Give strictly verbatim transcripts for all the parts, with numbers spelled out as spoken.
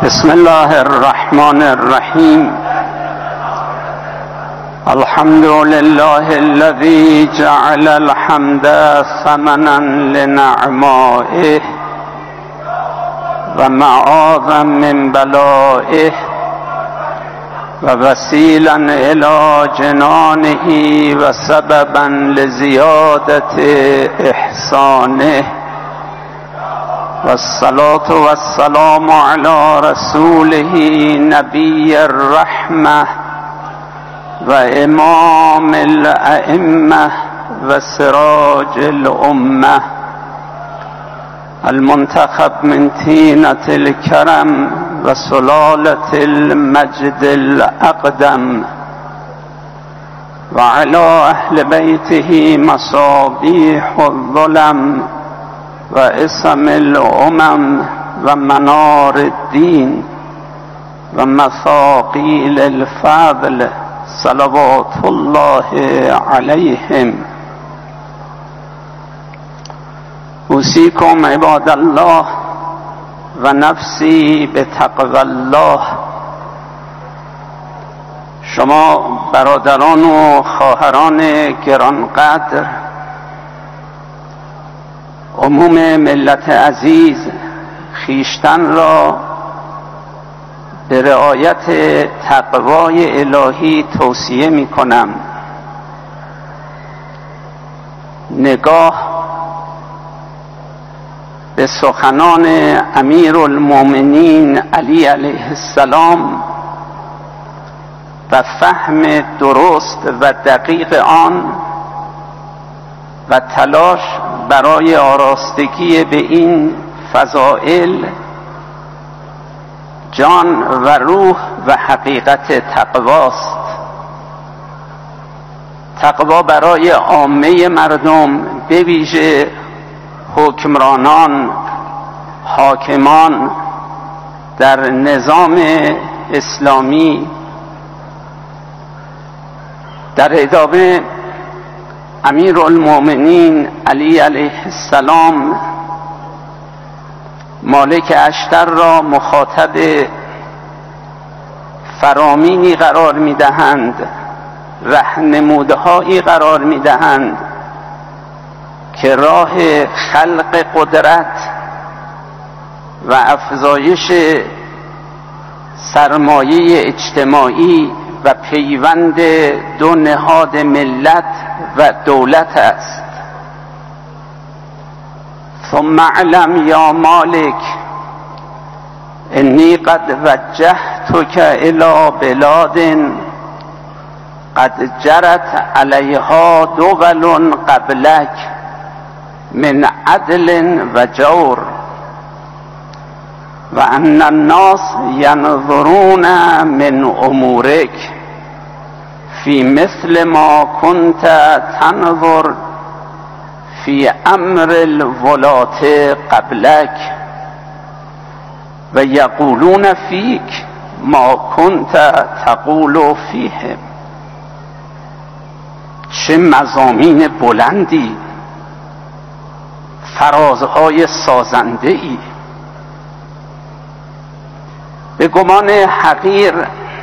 بسم الله الرحمن الرحیم. الحمد لله الذي جعل الحمد ثمنا لنعمائه و معاذا من بلائه و وسیلا الى جنانه و سببا لزیادت احسانه والصلاة والسلام على رسوله نبی الرحمة و امام الائمة و سراج الامة المنتخب من طینة الكرم و سلالة المجد الاقدم و على اهل بیته مصابیح الظلم و اسم الامم و منار الدین و مثاقیل الفضل صلوات الله علیهم. اوصیکم عباد الله و نفسی بتقوی الله. شما برادران و خواهران گرانقدر، عموم ملت عزیز، خویشتن را به رعایت تقوای الهی توصیه می کنم. نگاه به سخنان امیرالمومنین علی علیه السلام و فهم درست و دقیق آن و تلاش برای آراستگی به این فضائل جان و روح و حقیقت تقواست. تقوا برای عامه مردم، به ویژه حکمرانان، حاکمان در نظام اسلامی. در ادامه امیرالمومنین علی علیه السلام مالک اشتر را مخاطب فرامینی قرار می‌دهند، رهنمودهایی قرار می‌دهند که راه خلق قدرت و افزایش سرمایه اجتماعی و پیوند دو نهاد ملت و دولت است. ثم اعلم یا مالک انی قد وجهتک الی بلاد قد جرت علیها دول قبلک من عدل و جور و ان الناس ینظرون من امورک فی مثل ما کنت تنظر فی امر الولات قبلک و یقولون فیک ما کنت تقول فیهم. چه مضامین بلندی، فرازهای سازنده ای. به گمان حقیر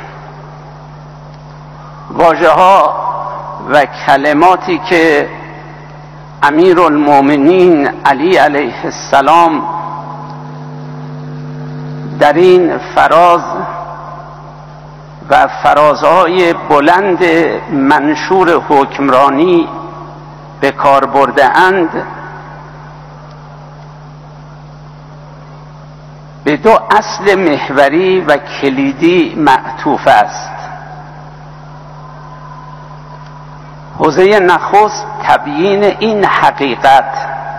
واژه ها و کلماتی که امیرالمومنین علی علیه السلام در این فراز و فرازهای بلند منشور حکمرانی به کار برده اند، به دو اصل محوری و کلیدی معطوف است. حوزه نخست تبیین این حقیقت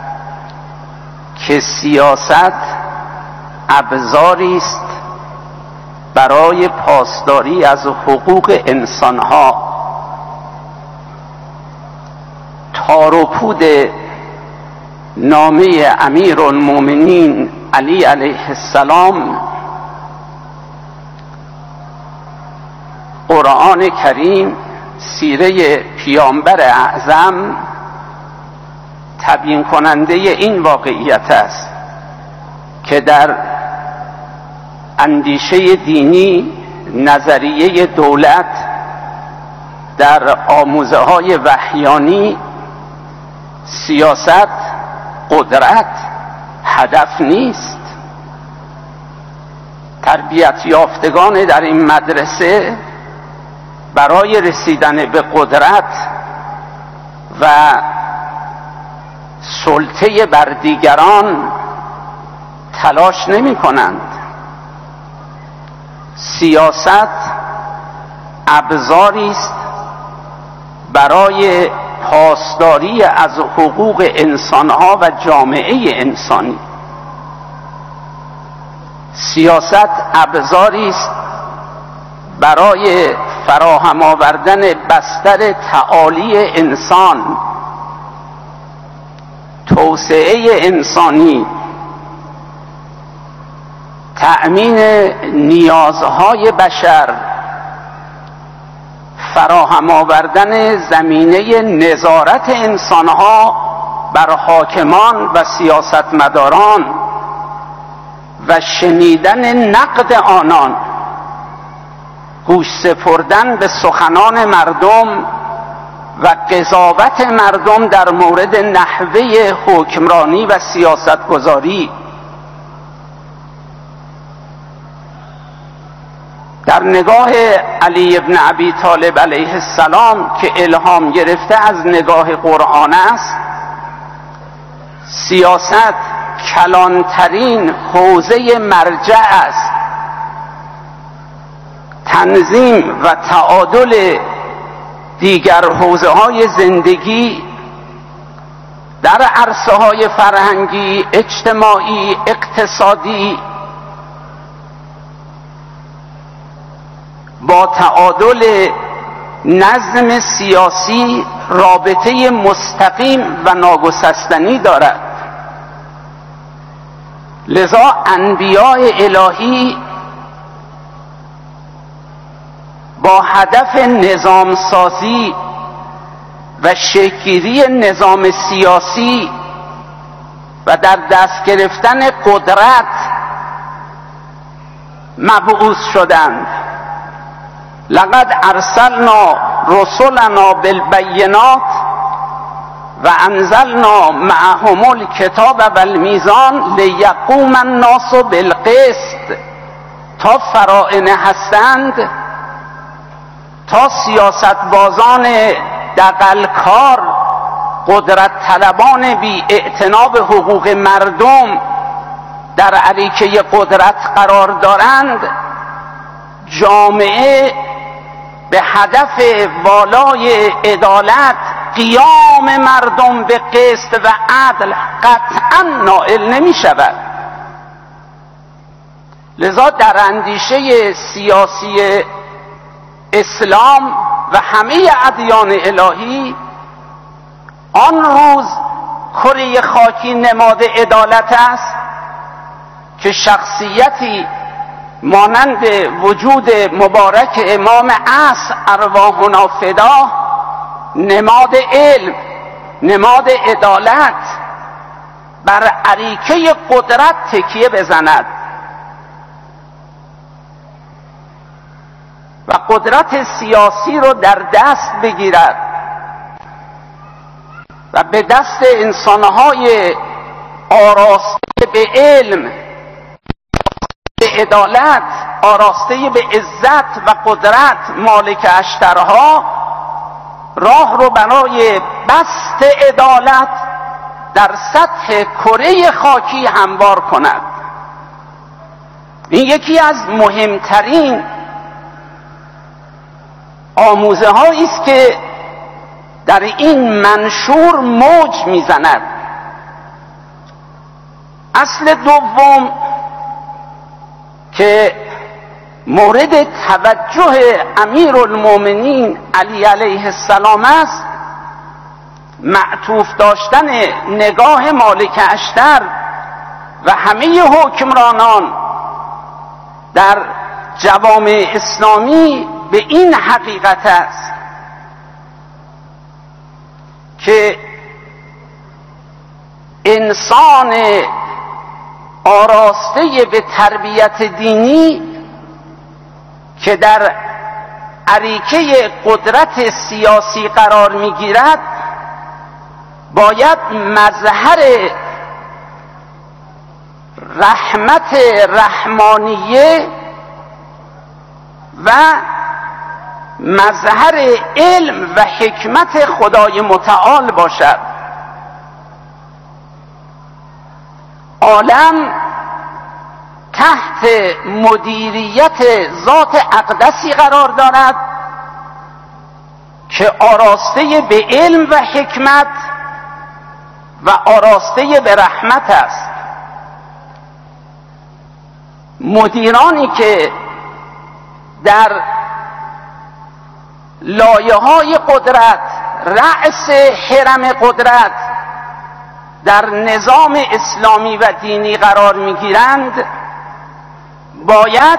که سیاست ابزاری است برای پاسداری از حقوق انسانها. تار و پود نامه امیرالمومنین علی علیه السلام، قرآن کریم، سیره پیامبر اعظم تبیین کننده این واقعیت است که در اندیشه دینی، نظریه دولت در آموزه های وحیانی، سیاست، قدرت هدف نیست. تربیت یافتگان در این مدرسه برای رسیدن به قدرت و سلطه بر دیگران تلاش نمی کنند. سیاست ابزاری است برای پاسداری از حقوق انسانها و جامعه انسانی. سیاست ابزاری است برای فراهم آوردن بستر تعالی انسان، توسعه انسانی، تأمین نیازهای بشر، فراهم آوردن زمینه نظارت انسانها بر حاکمان و سیاستمداران و شنیدن نقد آنان، گوش سپردن به سخنان مردم و قضاوت مردم در مورد نحوه حکمرانی و سیاستگذاری. در نگاه علی ابن ابی طالب علیه السلام که الهام گرفته از نگاه قرآن است، سیاست کلانترین حوزه مرجع است. تنظیم و تعادل دیگر حوزه های زندگی در عرصه های فرهنگی، اجتماعی، اقتصادی با تعادل نظم سیاسی رابطه مستقیم و ناگسستنی دارد. لذا انبیاء الهی با هدف نظام سازی و شکل‌گیری نظام سیاسی و در دست گرفتن قدرت مبعوث شدند. لقد ارسلنا رسلنا بالبینات و انزلنا معهم الکتاب والمیزان لیقوم الناس بالقسط. تا فرائض هستند، تا سیاستبازان دغلکار، قدرت طلبان بی اعتنا به حقوق مردم در اریکه قدرت قرار دارند، جامعه به هدف والای عدالت، قیام مردم به قسط و عدل قطعا نائل نمی شود. لذا در اندیشه سیاسی اسلام و همه ادیان الهی، آن روز کره خاکی نماد عدالت است که شخصیتی مانند وجود مبارک امام عصر ارواحنا فدا، نماد علم، نماد عدالت، بر اریکه قدرت تکیه بزند و قدرت سیاسی رو در دست بگیرد و به دست انسانهای آراسته به علم، به عدالت، آراسته به عزت و قدرت، مالک اشترها، راه رو برای بسط عدالت در سطح کره خاکی هموار کند. این یکی از مهمترین آموزه هایی است که در این منشور موج میزند. اصل دوم که مورد توجه امیرالمومنین علی علیه السلام است، معطوف داشتن نگاه مالک اشتر و همه حکمرانان در جوامع اسلامی به این حقیقت است که انسان آراسته به تربیت دینی که در اریکه قدرت سیاسی قرار میگیرد باید مظهر رحمت رحمانیه و مظهر علم و حکمت خدای متعال باشد. عالم تحت مدیریت ذات اقدسی قرار دارد که آراسته به علم و حکمت و آراسته به رحمت است. مدیرانی که در لایه‌های قدرت، رأس حرم قدرت در نظام اسلامی و دینی قرار میگیرند باید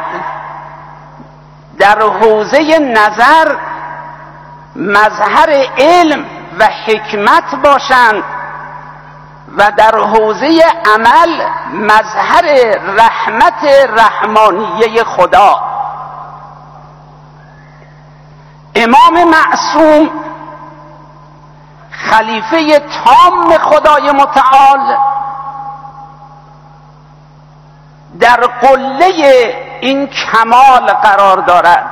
در حوزه نظر مظهر علم و حکمت باشند و در حوزه عمل مظهر رحمت رحمانیه خدا. امام معصوم خلیفه تام خدای متعال در قله این کمال قرار دارد.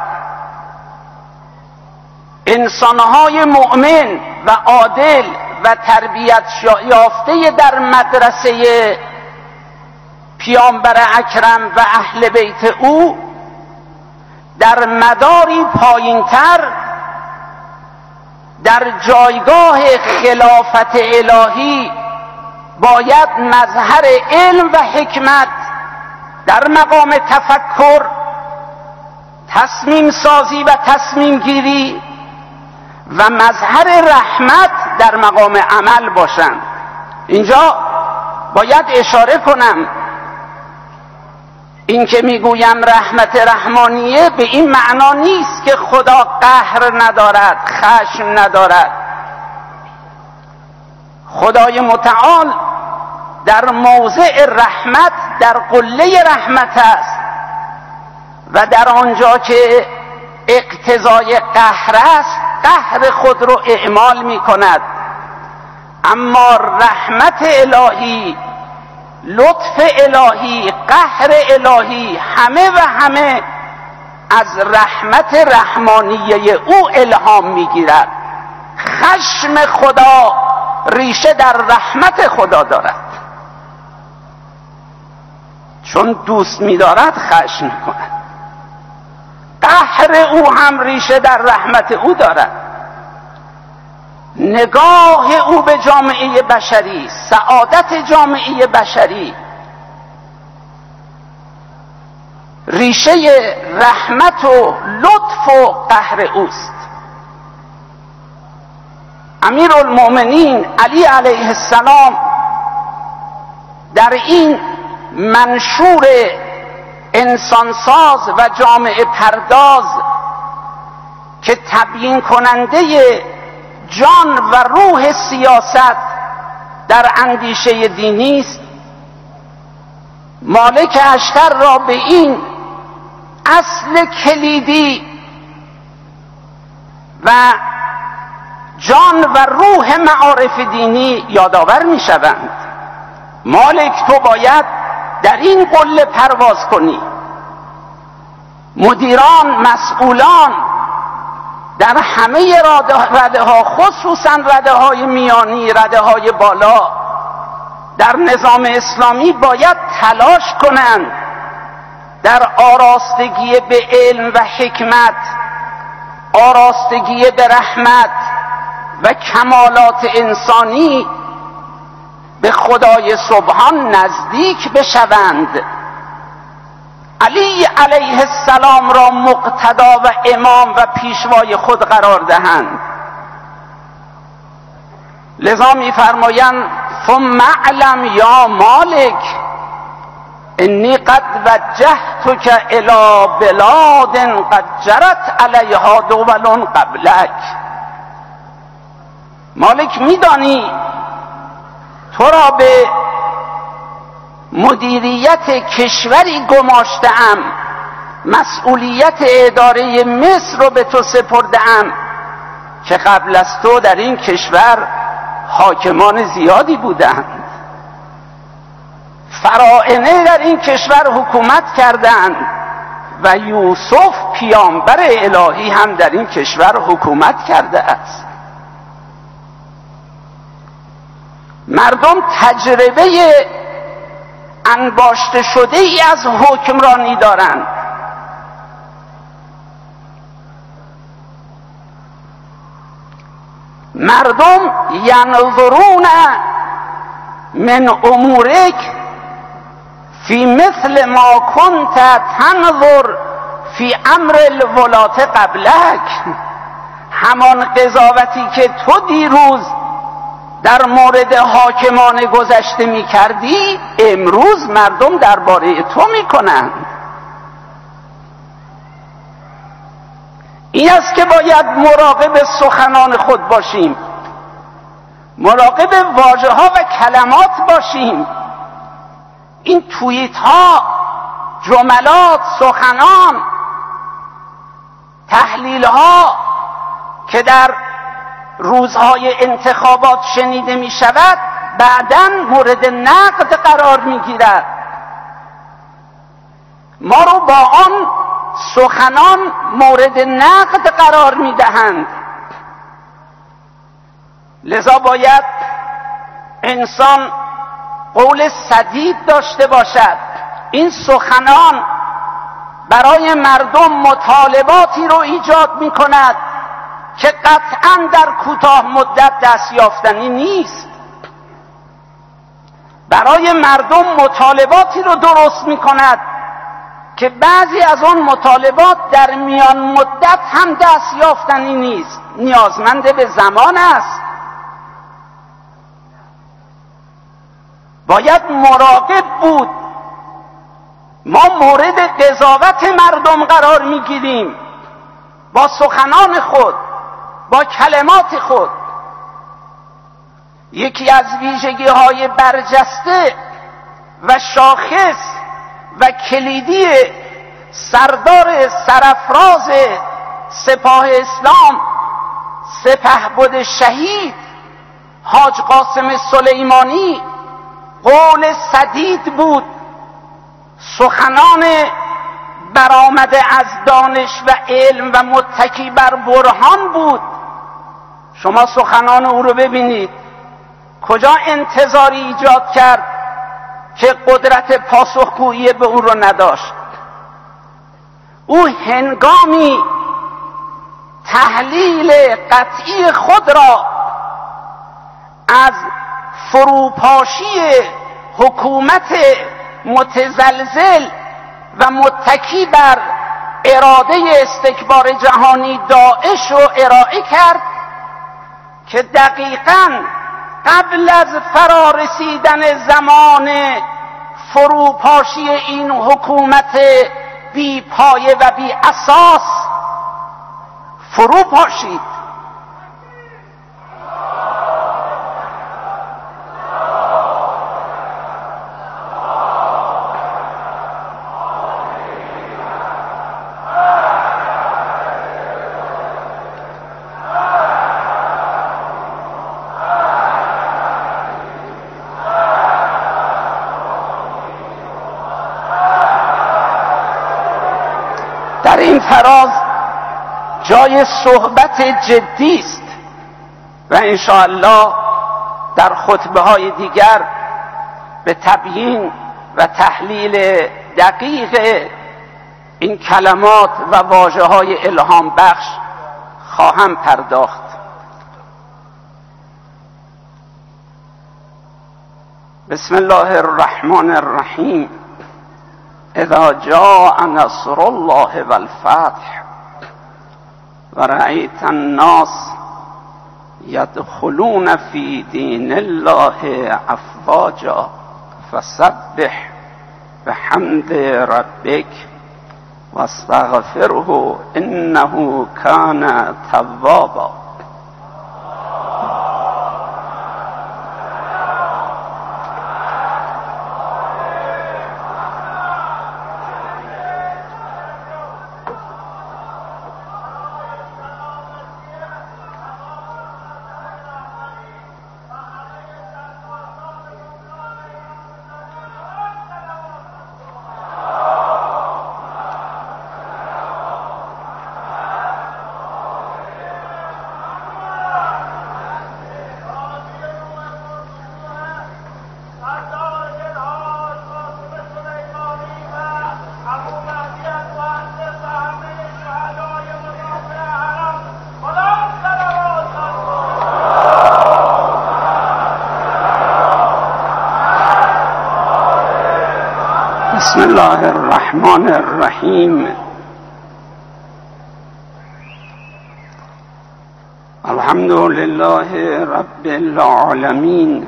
انسانهای مؤمن و عادل و تربیت یافته در مدرسه پیامبر اکرم و اهل بیت او در مداری پایینتر در جایگاه خلافت الهی باید مظهر علم و حکمت در مقام تفکر، تصمیم سازی و تصمیم گیری و مظهر رحمت در مقام عمل باشند. اینجا باید اشاره کنم این که میگویم رحمت رحمانیه به این معنا نیست که خدا قهر ندارد، خشم ندارد. خدای متعال در موضع رحمت در قله رحمت است و در آنجا که اقتضای قهر است قهر خود رو اعمال می کند. اما رحمت الهی، لطف الهی، قهر الهی همه و همه از رحمت رحمانیه او الهام می گیرد. خشم خدا ریشه در رحمت خدا دارد، چون دوست می دارد خشم می کند. قهر او هم ریشه در رحمت او دارد. نگاه او به جامعه بشری، سعادت جامعه بشری ریشه رحمت و لطف و قهر اوست. امیرالمؤمنین علی علیه السلام در این منشور انسانساز و جامعه پرداز که تبیین کننده جان و روح سیاست در اندیشه دینی است، مالک اشتر را به این اصل کلیدی و جان و روح معارف دینی یادآور می شوند. مالک تو باید در این قله پرواز کنی. مدیران، مسئولان در همه رده ها، خصوصا رده های میانی، رده های بالا در نظام اسلامی باید تلاش کنند در آراستگی به علم و حکمت، آراستگی به رحمت و کمالات انسانی به خدای سبحان نزدیک بشوند. علی علیه السلام را مقتدا و امام و پیشوای خود قرار دهند. لذا می‌فرمایند ثم اعلم یا مالک انی قد وجهتک الی بلاد قد جرت علیها دول قبلک. مالک میدانی تو را به مدیریت کشوری گماشته‌ام، مسئولیت اداره مصر رو به تو سپرده‌ام که قبل از تو در این کشور حاکمان زیادی بودند، فراعنه در این کشور حکومت کردند و یوسف پیامبر الهی هم در این کشور حکومت کرده است. مردم تجربه انباشته شده ای از حکمرانی دارند. مردم ینظرون من امورک فی مثل ما کنت تنظر فی امر الولات قبلک. همان قضاوتی که تو دیروز در مورد حاکمان گذشته می کردی امروز مردم درباره تو می کنند. این است که باید مراقب سخنان خود باشیم، مراقب واژه ها و کلمات باشیم. این توییت ها، جملات، سخنان، تحلیل ها که در روزهای انتخابات شنیده می شود بعداً مورد نقد قرار می گیرد. ما رو با آن سخنان مورد نقد قرار می دهند. لذا باید انسان قول سدید داشته باشد. این سخنان برای مردم مطالباتی رو ایجاد می کند که قطعاً در کوتاه مدت دست یافتنی نیست. برای مردم مطالباتی رو درست می کند که بعضی از اون مطالبات در میان مدت هم دست یافتنی نیست، نیازمند به زمان است. باید مراقب بود. ما مورد قضاوت مردم قرار می گیریم با سخنان خود، با کلمات خود. یکی از ویژگی های برجسته و شاخص و کلیدی سردار سرافراز سپاه اسلام سپهبد شهید حاج قاسم سلیمانی قول سدید بود، سخنان برآمده از دانش و علم و متکی بر برهان بود. شما سخنان او رو ببینید، کجا انتظاری ایجاد کرد که قدرت پاسخگویی به او رو نداشت. او هنگامی تحلیل قطعی خود را از فروپاشی حکومت متزلزل و متکی بر اراده استکبار جهانی داعش رو ارائه کرد که دقیقاً قبل از فرارسیدن زمان فروپاشی این حکومت بی پایه و بی اساس فرو پاشید. در این فراز جای صحبت جدی است و انشاءالله در خطبه های دیگر به تبیین و تحلیل دقیق این کلمات و واژه های الهام بخش خواهم پرداخت. بسم الله الرحمن الرحیم. اذا جاء نصر الله والفتح ورأيت الناس يدخلون في دين الله أفواجا فسبح بحمد ربك واستغفره إنه كان توابا. الله الرحمن الرحیم. الحمد لله رب العالمین.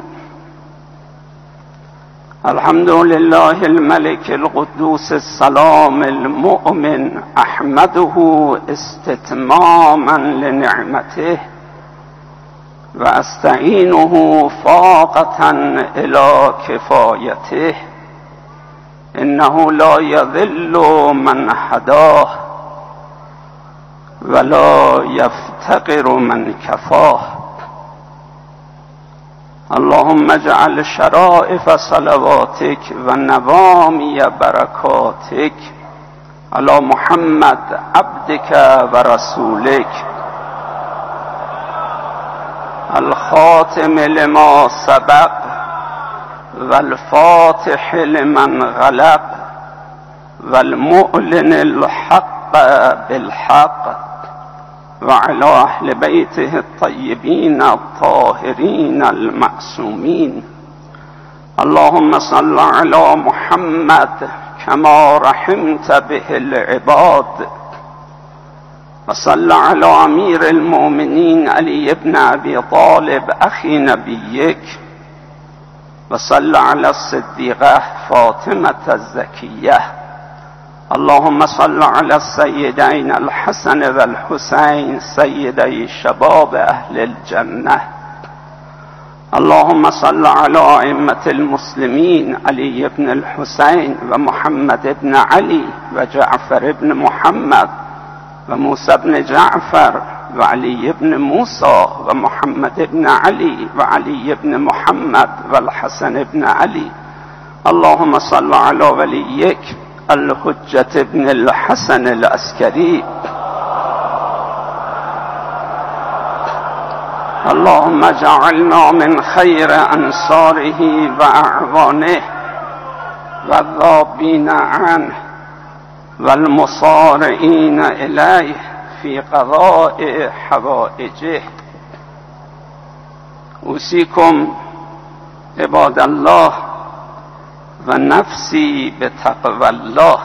الحمد لله الملك القدوس السلام المؤمن، احمده استتماما لنعمته و استعینه فاقة الى کفایته. انه لا یذل من هداه ولا یفتقر من کفاه. اللهم اجعل شرائف صلواتك و نوامی برکاتك على محمد عبدك و رسولك الخاتم لما سبق والفاتح لمن غلب والمؤلن الحق بالحق وعلى أهل بيته الطيبين الطاهرين المعصومين. اللهم صل على محمد كما رحمت به العباد، وصل على أمير المؤمنين علي بن أبي طالب أخي نبيك، وصل على الصديقة فاطمة الزكية. اللهم صل على السيدين الحسن والحسين سيدي شباب أهل الجنة. اللهم صل على أئمة المسلمين علي بن الحسين ومحمد بن علي وجعفر بن محمد وموسى بن جعفر وعلي بن موسى ومحمد بن علي وعلي بن محمد والحسن بن علي. اللهم صل على وليك الحجة بن الحسن العسكري. اللهم اجعلنا من خير أنصاره وأعوانه والذابين عنه والمصارعين إليه في قضاء حوائجه. أوصيكم عباد الله و نفسی به تقوی الله.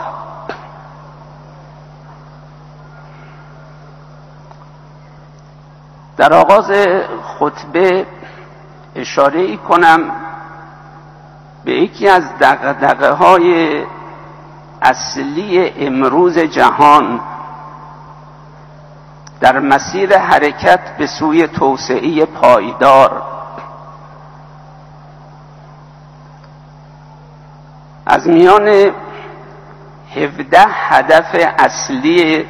در آغاز خطبه اشاره کنم به یکی از دغدغه های اصلی امروز جهان در مسیر حرکت به سوی توسعه پایدار. از میان هفده هدف اصلی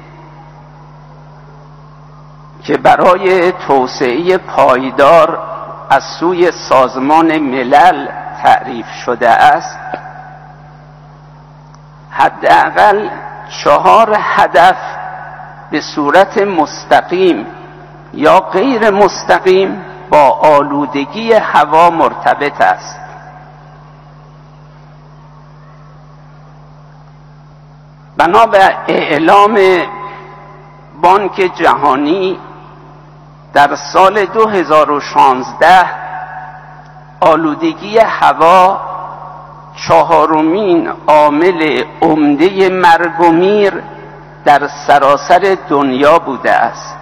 که برای توسعه پایدار از سوی سازمان ملل تعریف شده است، حداقل چهار هدف به صورت مستقیم یا غیر مستقیم با آلودگی هوا مرتبط است. بنا به اعلام بانک جهانی در سال دو هزار و شانزده آلودگی هوا چهارمین عامل عمده مرگ و میر در سراسر دنیا بوده است.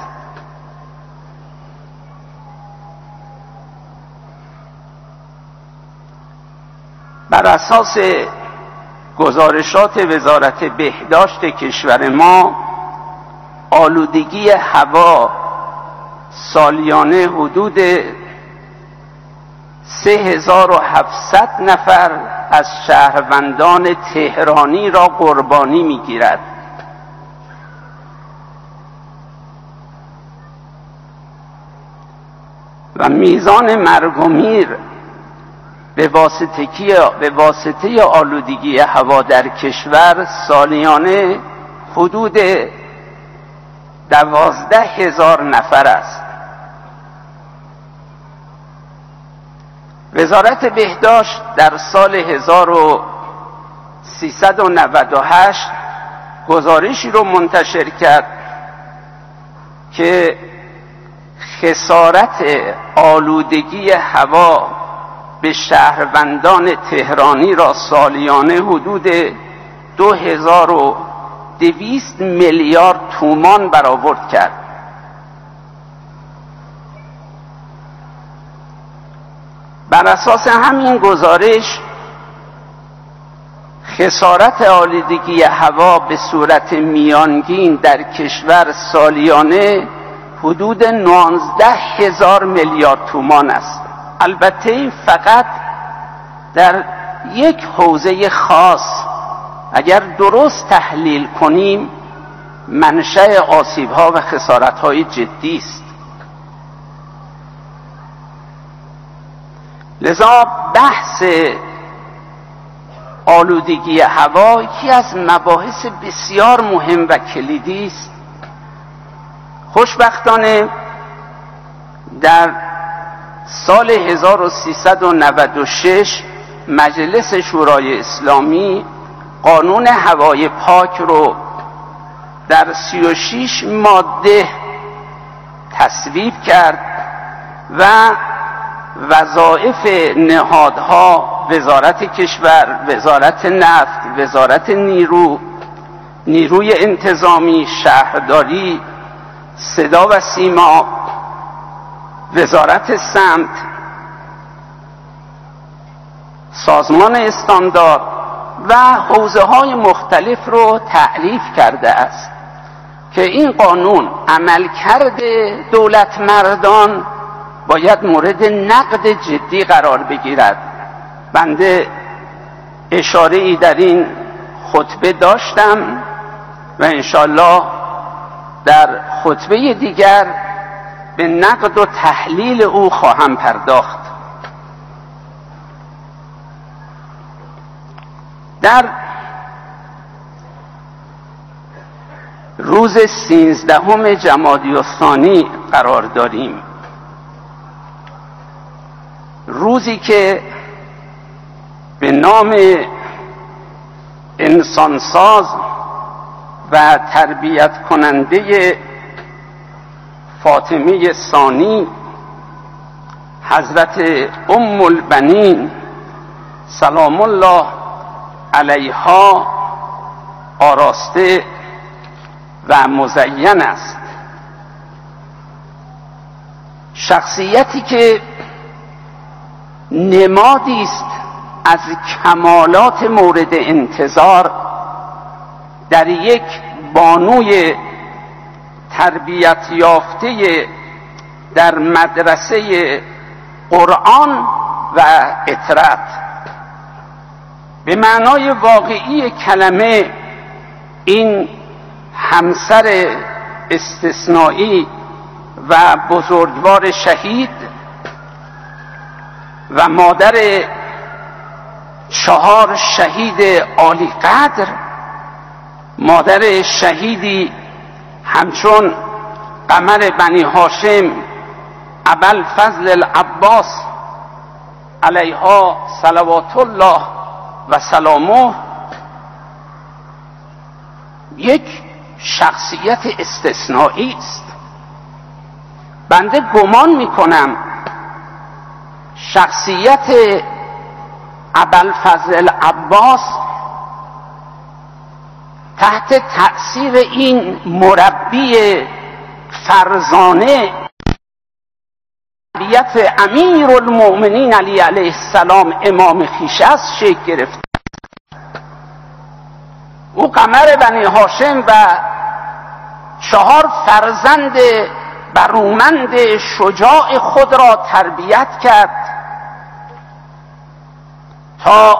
بر اساس گزارشات وزارت بهداشت کشور ما، آلودگی هوا سالیانه حدود سه هزار و هفتصد نفر از شهروندان تهرانی را قربانی می‌گیرد. و میزان مرگ و میر به واسطه به واسطه آلودگی هوا در کشور سالیانه حدود دوازده هزار نفر است. وزارت بهداشت در سال هزار و سیصد و نود و هشت گزارشی رو منتشر کرد که خسارت آلودگی هوا به شهروندان تهرانی را سالیانه حدود دو هزار و دویست میلیارد تومان برآورد کرد. بر اساس همین گزارش خسارت آلودگی هوا به صورت میانگین در کشور سالیانه حدود نوزده هزار میلیارد تومان است. البته فقط در یک حوزه خاص اگر درست تحلیل کنیم منشأ آسیب‌ها و خسارت‌های جدی است. لذا بحث آلودگی هوا یکی از مباحث بسیار مهم و کلیدی است. خوشبختانه در سال هزار و سیصد و نود و شش مجلس شورای اسلامی قانون هوای پاک رو در سی و شش ماده تصویب کرد و وظایف نهادها، وزارت کشور، وزارت نفت، وزارت نیرو، نیروی انتظامی، شهرداری، صدا و سیما، وزارت سمت، سازمان استاندارد و حوزه های مختلف رو تعریف کرده است که این قانون عملکرد دولت مردان باید مورد نقد جدی قرار بگیرد. بنده اشاره ای در این خطبه داشتم و انشالله در خطبه دیگر به نقد و تحلیل او خواهم پرداخت. در روز سیزدهم جمادی الثانی قرار داریم، روزی که به نام انسانساز و تربیت کننده فاطمه ثانی حضرت ام البنین سلام الله علیها آراسته و مزین است. شخصیتی که نمادی است از کمالات مورد انتظار در یک بانوی تربیت یافته در مدرسه قرآن و اطرت. به معنای واقعی کلمه این همسر استثنایی و بزرگوار شهید و مادر چهار شهید عالی قدر، مادر شهیدی همچون قمر بنی هاشم ابوالفضل العباس علیها صلوات الله و سلامه، یک شخصیت استثنایی است. بنده گمان میکنم شخصیت ابوالفضل العباس تحت تأثیر این مربی فرزانه تربیت امیر المؤمنین علی علیه السلام امام خویش است شکل گرفت. او قمر بنی هاشم و چهار فرزند برومند شجاع خود را تربیت کرد تا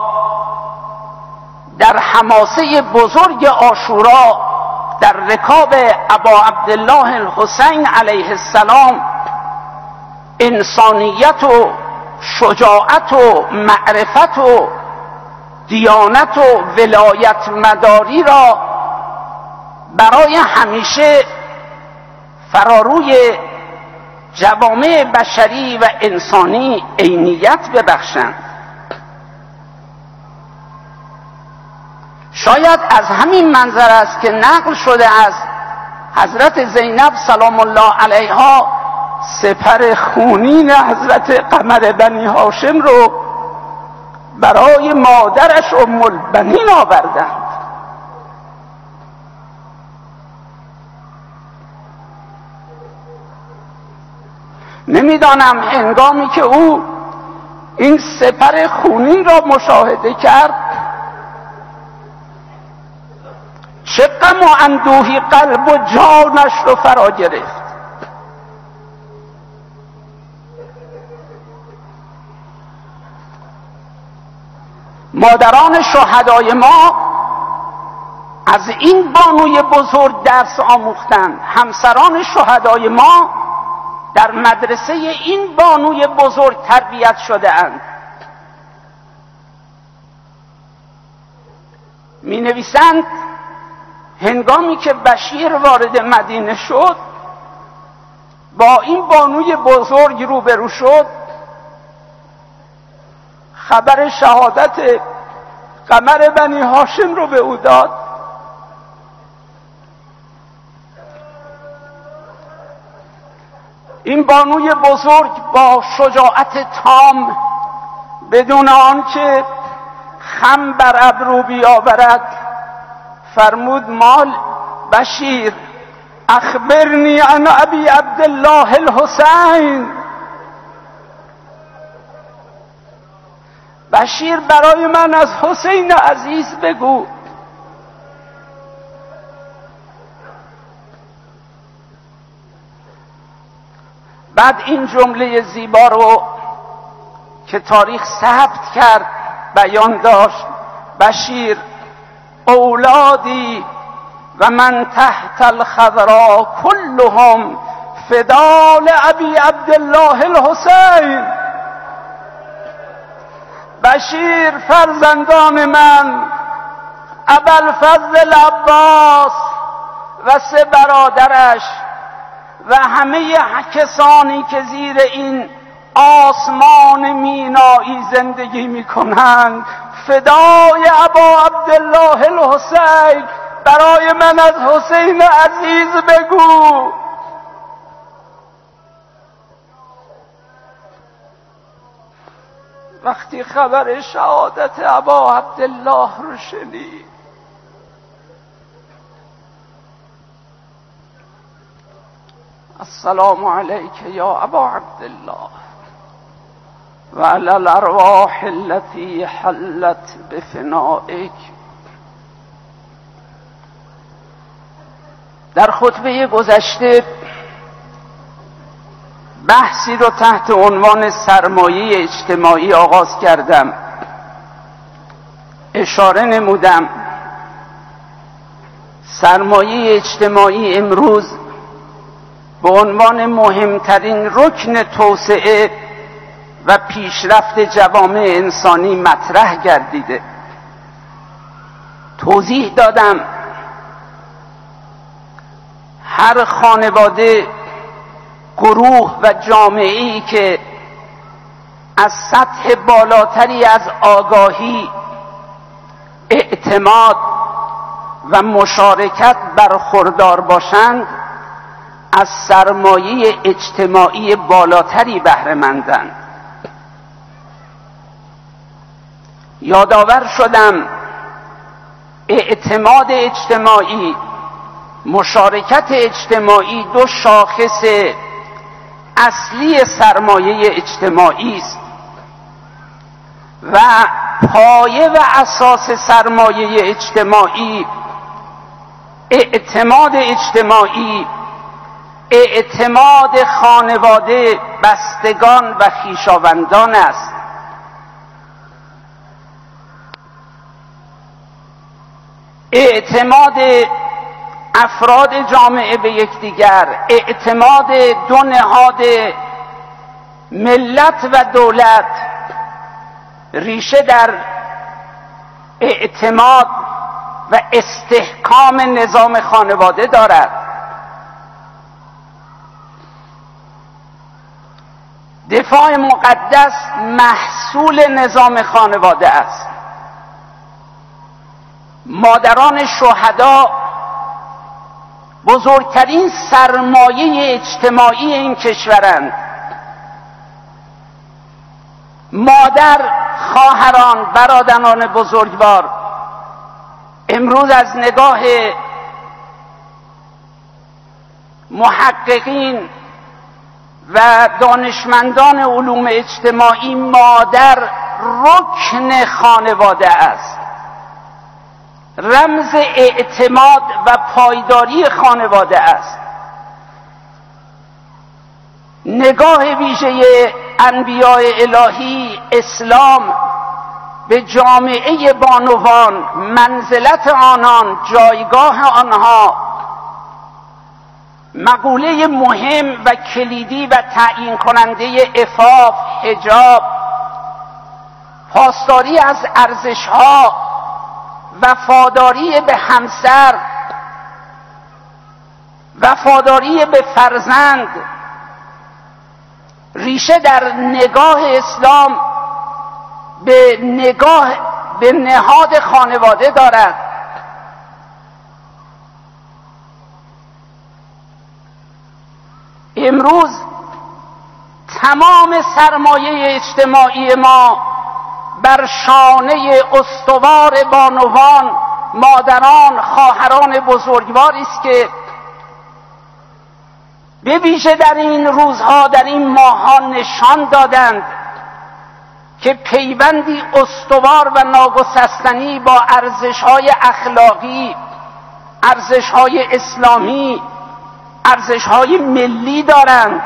در حماسه بزرگ عاشورا در رکاب ابا عبدالله الحسین علیه السلام انسانیت و شجاعت و معرفت و دیانت و ولایت مداری را برای همیشه فراروی جوامع بشری و انسانی عینیت ببخشند. شاید از همین منظر است که نقل شده از حضرت زینب سلام الله علیها سپر خونین حضرت قمر بنی هاشم رو برای مادرش ام البنین آوردند. نمیدانم هنگامی که او این سپر خونین را مشاهده کرد چه غم و اندوهی قلب و جانش رو فرا گرفت. مادران شهدای ما از این بانوی بزرگ درس آموختند. همسران شهدای ما در مدرسه این بانوی بزرگ تربیت شده اند. می نویسند هنگامی که بشیر وارد مدینه شد با این بانوی بزرگ روبرو شد، خبر شهادت قمر بنی هاشم رو به او داد. این بانوی بزرگ با شجاعت تام بدون آنکه خم بر ابرو بیاورد فرمود مال بشیر اخبرنی عن ابی عبدالله الحسین. بشیر برای من از حسین عزیز بگو. بعد این جمله زیبا رو که تاریخ ثبت کرد بیان داشت: بشیر اولادی و من تحت الخضرا كلهم فدا لابی عبدالله الحسین. بشیر فرزندان من ابوالفضل العباس و سه برادرش و همه کسانی که زیر این آسمان مینایی زندگی میکنند فدای ابا عبدالله الحسین، برای من از حسین عزیز بگو. وقتی خبر شهادت ابا عبدالله رو شنید السلام علیک یا ابا عبدالله و علی الارواح التي حلت بفنائک. در خطبه گذشته بحثی رو تحت عنوان سرمایه اجتماعی آغاز کردم. اشاره نمودم سرمایه اجتماعی امروز به عنوان مهمترین رکن توسعه و پیشرفت جوامع انسانی مطرح گردیده. توضیح دادم هر خانواده، گروه و جامعه‌ای که از سطح بالاتری از آگاهی، اعتماد و مشارکت برخوردار باشند از سرمایه اجتماعی بالاتری بهره مندند. یادآور شدم اعتماد اجتماعی، مشارکت اجتماعی دو شاخص اصلی سرمایه اجتماعی است و پایه و اساس سرمایه اجتماعی اعتماد اجتماعی، اعتماد خانواده، بستگان و خویشاوندان است. اعتماد افراد جامعه به یکدیگر، اعتماد دو نهاد ملت و دولت ریشه در اعتماد و استحکام نظام خانواده دارد. دفاع مقدس محصول نظام خانواده است. مادران شهدا بزرگترین سرمایه اجتماعی این کشورند. مادر، خواهران، برادران بزرگوار، امروز از نگاه محققین و دانشمندان علوم اجتماعی مادر رکن خانواده است، رمز اعتماد و پایداری خانواده است. نگاه ویژه انبیاء الهی اسلام به جامعه بانوان، منزلت آنان، جایگاه آنها، مقوله مهم و کلیدی و تعیین کننده عفاف، حجاب، پاسداری از ارزش‌ها، وفاداری به همسر، وفاداری به فرزند، ریشه در نگاه اسلام به نگاه به نهاد خانواده دارد. امروز تمام سرمایه اجتماعی ما بر شانه استوار بانوان، مادران، خواهران بزرگواری است که به ویژه در این روزها، در این ماه‌ها نشان دادند که پیوندی استوار و ناگسستنی با ارزش‌های اخلاقی، ارزش‌های اسلامی، ارزش‌های ملی دارند.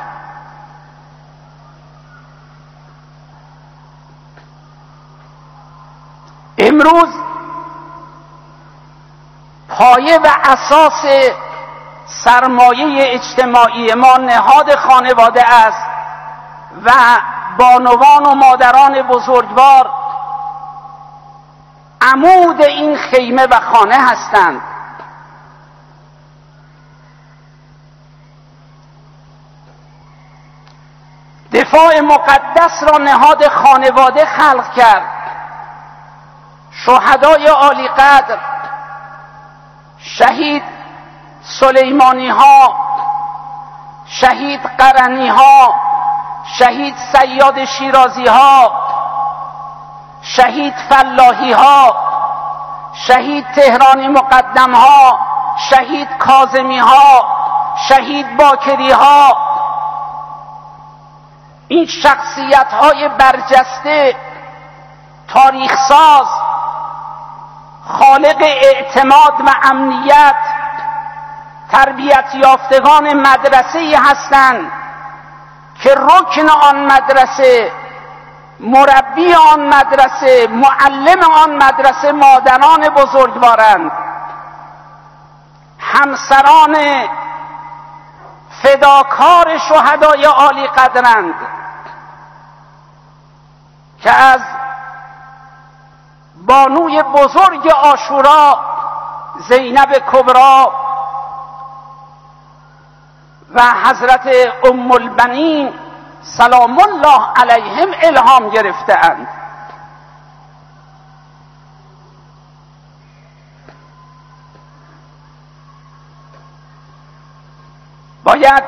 امروز پایه و اساس سرمایه اجتماعی ما نهاد خانواده است و بانوان و مادران بزرگوار عمود این خیمه و خانه هستند. دفاع مقدس را نهاد خانواده خلق کرد. شهدای عالی قدر، شهید سلیمانی ها، شهید قرنی ها، شهید صیاد شیرازی ها، شهید فلاحی ها، شهید تهرانی مقدم ها، شهید کاظمی ها، شهید باکری ها، این شخصیت های برجسته، تاریخ ساز، خالق اعتماد و امنیت، تربیت یافتگان مدرسه‌ای هستند که رکن آن مدرسه، مربی آن مدرسه، معلم آن مدرسه مادران بزرگوارند، همسران فداکار شهدای عالی قدرند که از بانوی بزرگ عاشورا زینب کبری و حضرت ام البنین سلام الله علیهم الهام گرفته‌اند. باید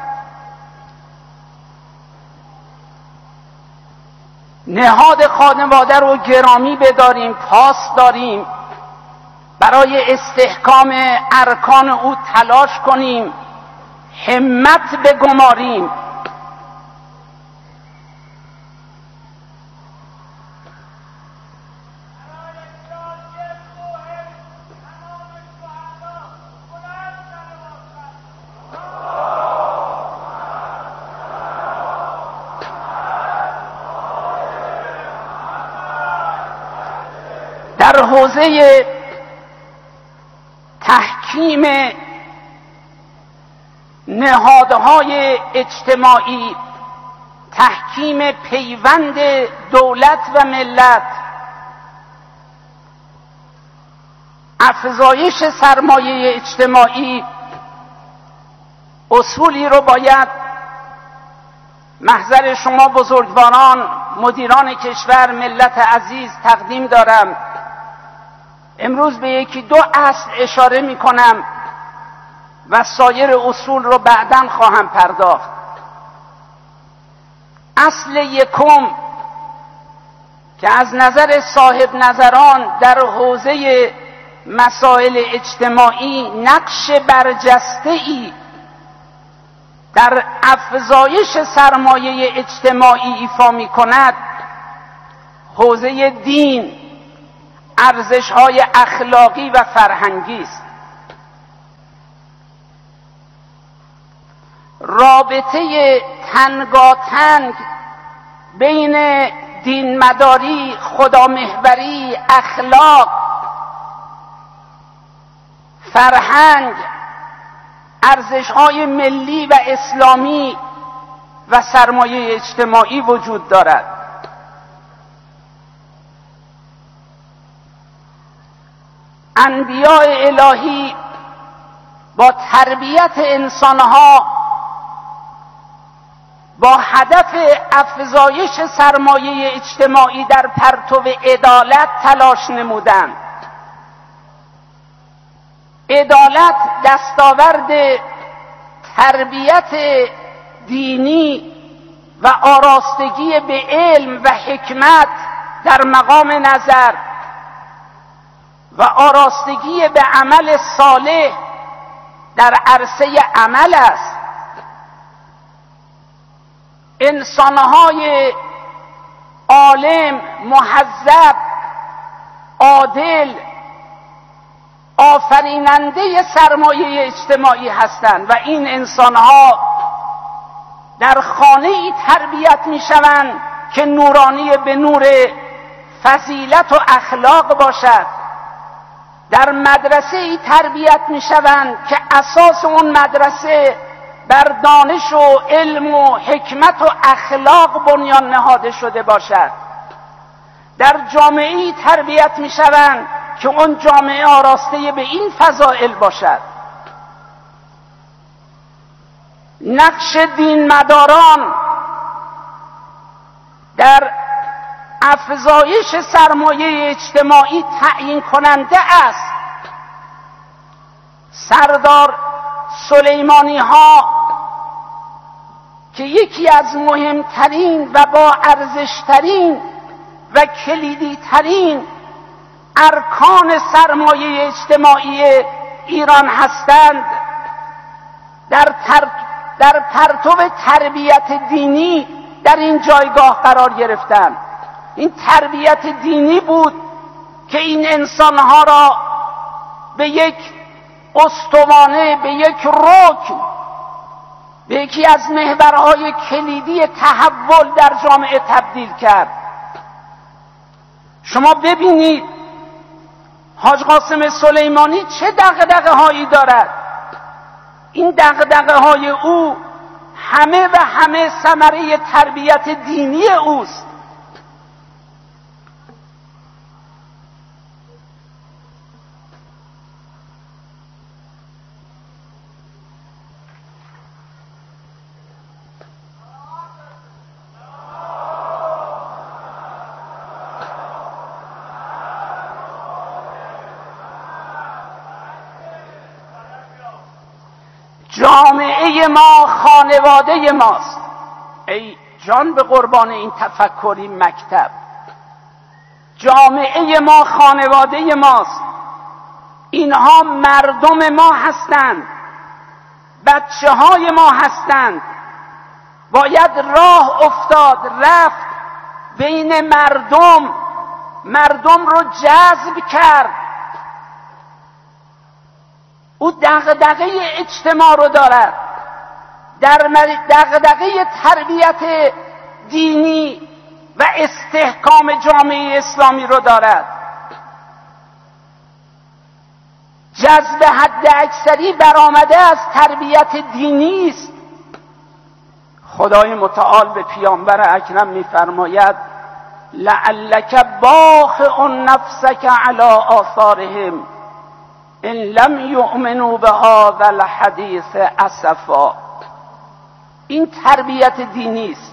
نهاد خانواده رو گرامی بداریم، پاس داریم، برای استحکام ارکان او تلاش کنیم، همت بگماریم. در حوزه تحکیم نهادهای اجتماعی، تحکیم پیوند دولت و ملت، افزایش سرمایه اجتماعی، اصولی رو باید محضر شما بزرگواران، مدیران کشور، ملت عزیز تقدیم دارم. امروز به یکی دو اصل اشاره می کنم و سایر اصول رو بعداً خواهم پرداخت. اصل یکم که از نظر صاحب نظران در حوزه مسائل اجتماعی نقش برجسته‌ای در افزایش سرمایه اجتماعی ایفا می کند حوزه دین، ارزش‌های اخلاقی و فرهنگی است. رابطه تنگاتنگ بین دینمداری، خدامحوری، اخلاق، فرهنگ، ارزش‌های ملی و اسلامی و سرمایه اجتماعی وجود دارد. انبیاء الهی با تربیت انسانها با هدف افزایش سرمایه اجتماعی در پرتو عدالت تلاش نمودند. عدالت دستاورد تربیت دینی و آراستگی به علم و حکمت در مقام نظر و آراستگی به عمل صالح در عرصه عمل است. انسانهای عالم، مهذب، عادل، آفریننده سرمایه اجتماعی هستند و این انسانها در خانه‌ای تربیت می‌شوند که نورانی به نور فضیلت و اخلاق باشد. در مدرسه‌ای تربیت می‌شوند که اساس اون مدرسه بر دانش و علم و حکمت و اخلاق بنیان نهاده شده باشد. در جامعه‌ای تربیت می‌شوند که اون جامعه آراسته به این فضائل باشد. نقش دینمداران در افزایش سرمایه اجتماعی تعیین کننده است. سردار سلیمانی ها که یکی از مهمترین و با ارزشترین و کلیدی ترین ارکان سرمایه اجتماعی ایران هستند، در, تر... در پرتو تربیت دینی در این جایگاه قرار گرفتند. این تربیت دینی بود که این انسانها را به یک استوانه، به یک رکن، به یکی از محورهای کلیدی تحول در جامعه تبدیل کرد. شما ببینید حاج قاسم سلیمانی چه دغدغه هایی دارد. این دغدغه های او همه و همه ثمره تربیت دینی اوست. جامعه ما خانواده ماست. ای جان به قربان این تفکری مکتب. جامعه ما خانواده ماست. اینها مردم ما هستند، بچه های ما هستند. باید راه افتاد، رفت بین مردم، مردم رو جذب کرد. او دغدغه اجتماع رو دارد، در دغدغه تربیت دینی و استحکام جامعه اسلامی رو دارد. جذب حد اکثری برآمده از تربیت دینی است. خدای متعال به پیامبر اکرم می‌فرماید لعلک باخع نفسک علی آثارهم ان لم یؤمنوا بهذا الحدیث اسفا. این تربیت دینی است.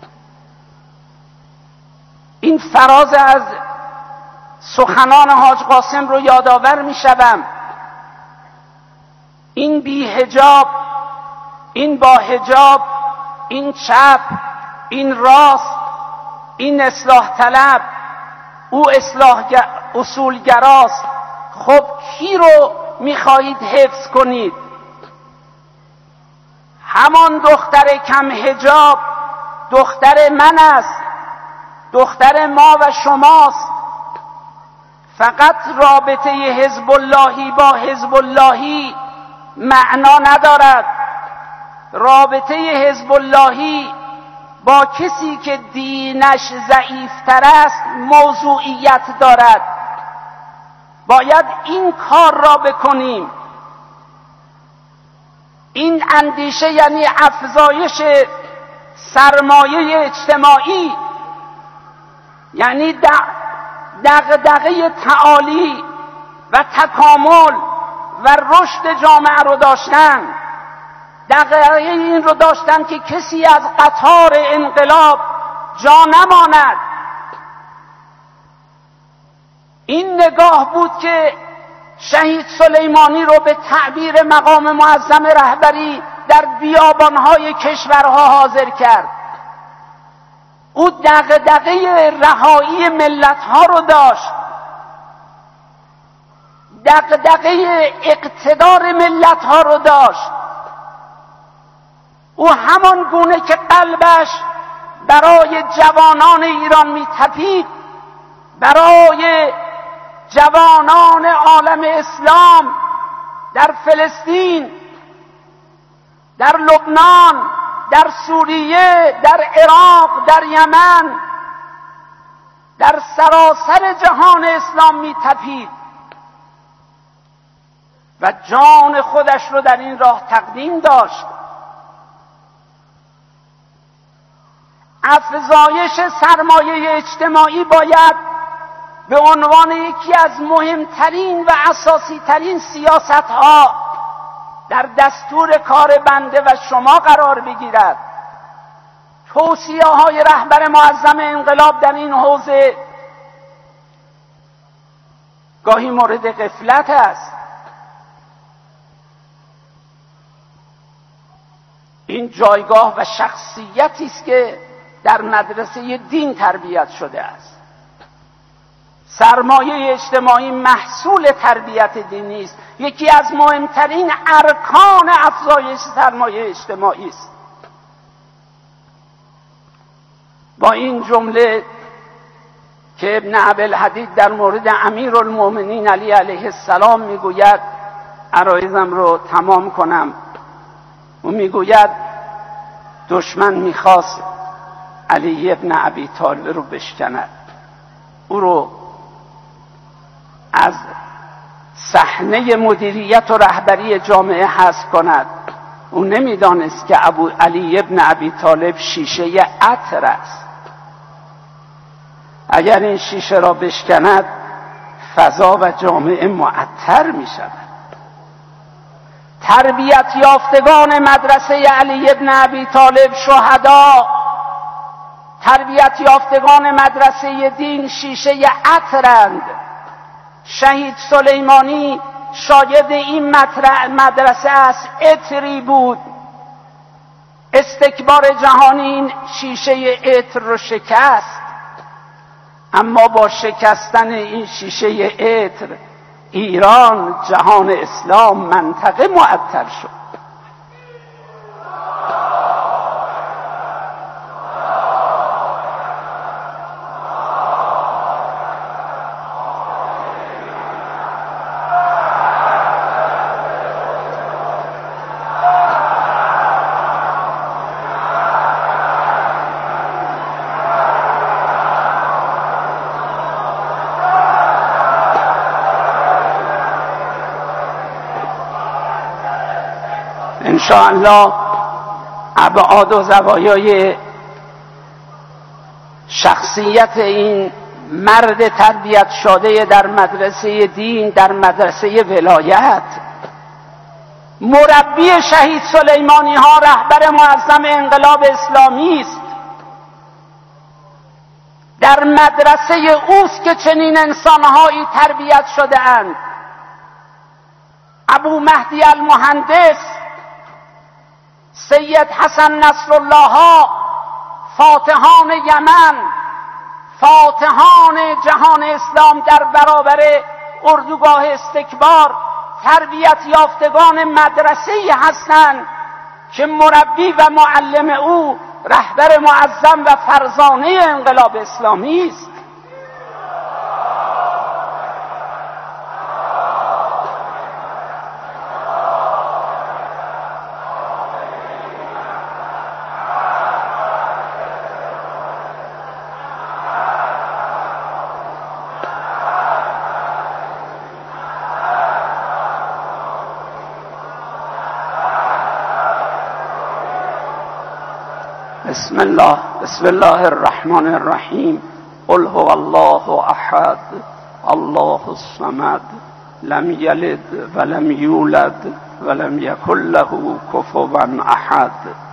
این فراز از سخنان حاج قاسم رو یادآور می‌شوم. این بی حجاب، این با حجاب، این چپ، این راست، این اصلاح طلب، او اصلاح اصولگراست. خب کی رو میخواهید حفظ کنید؟ همان دختر کم حجاب دختر من است، دختر ما و شماست. فقط رابطه حزب اللهی با حزب اللهی معنا ندارد. رابطه حزب اللهی با کسی که دینش ضعیفتر است موضوعیت دارد. باید این کار را بکنیم. این اندیشه یعنی افزایش سرمایه اجتماعی، یعنی دغدغه تعالی و تکامل و رشد جامعه رو داشتن، دغدغه این رو داشتن که کسی از قطار انقلاب جا نماند. این نگاه بود که شهید سلیمانی رو به تعبیر مقام معظم رهبری در بیابانهای کشورها حاضر کرد. او دغدغه رهایی ملتها رو داشت، دغدغه اقتدار ملتها رو داشت. او همان گونه که قلبش برای جوانان ایران می‌تپید، برای جوانان عالم اسلام در فلسطین، در لبنان، در سوریه، در عراق، در یمن، در سراسر جهان اسلام می‌تپید و جان خودش رو در این راه تقدیم داشت. افزایش سرمایه اجتماعی باید به عنوان یکی از مهمترین و اساسی ترین سیاست ها در دستور کار بنده و شما قرار بگیرد. توصیه های رهبر معظم انقلاب در این حوزه گاهی مورد غفلت است. این جایگاه و شخصیتی است که در مدرسه دین تربیت شده است. سرمایه اجتماعی محصول تربیت دینی است، یکی از مهمترین ارکان افزایش سرمایه اجتماعی است. با این جمله که ابن ابوالحدید در مورد امیرالمؤمنین علی علیه السلام میگوید، عرایضم رو تمام کنم. او میگوید دشمن میخواست علی ابن ابی طالب رو بشکند، او رو از صحنه مدیریت و رهبری جامعه حذف کند. او نمیدانست که ابو علی ابن ابی طالب شیشه عطر است. اگر این شیشه را بشکند فضا و جامعه معطر می شود. تربیت یافتگان مدرسه علی ابن ابی طالب شهدا، تربیت یافتگان مدرسه دین شیشه عطرند. شهید سلیمانی شاگرد این مدرسه است، عطری بود. استکبار جهانی این شیشه عطر رو شکست، اما با شکستن این شیشه عطر ایران، جهان اسلام، منطقه معطر شد. انشاءالله ابعاد و زوایای شخصیت این مرد تربیت شده در مدرسه دین، در مدرسه ولایت، مربی شهید سلیمانی ها، رهبر معظم انقلاب اسلامی است. در مدرسه اوست که چنین انسانهایی تربیت شده اند. ابو مهدی المهندس، سید حسن نصرالله ها، فاتحان یمن، فاتحان جهان اسلام در برابر اردوگاه استکبار، تربیت یافتگان مدرسه‌ای هستند که مربی و معلم او رهبر معظم و فرزانه انقلاب اسلامی است. بسم الله بسم الله الرحمن الرحیم. قل هو الله احد الله الصمد لم یلد ولم یولد ولم یکن له کفوا احد.